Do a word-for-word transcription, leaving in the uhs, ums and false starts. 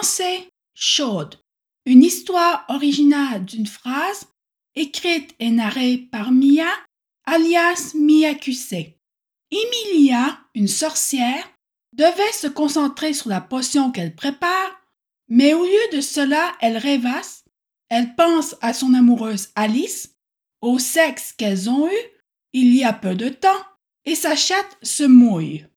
Pensée chaude, une histoire originale d'une phrase écrite et narrée par Mia, alias Miakusei. Emilia, une sorcière, devait se concentrer sur la potion qu'elle prépare, mais au lieu de cela, elle rêvasse, elle pense à son amoureuse Alice, au sexe qu'elles ont eu il y a peu de temps, et sa chatte se mouille.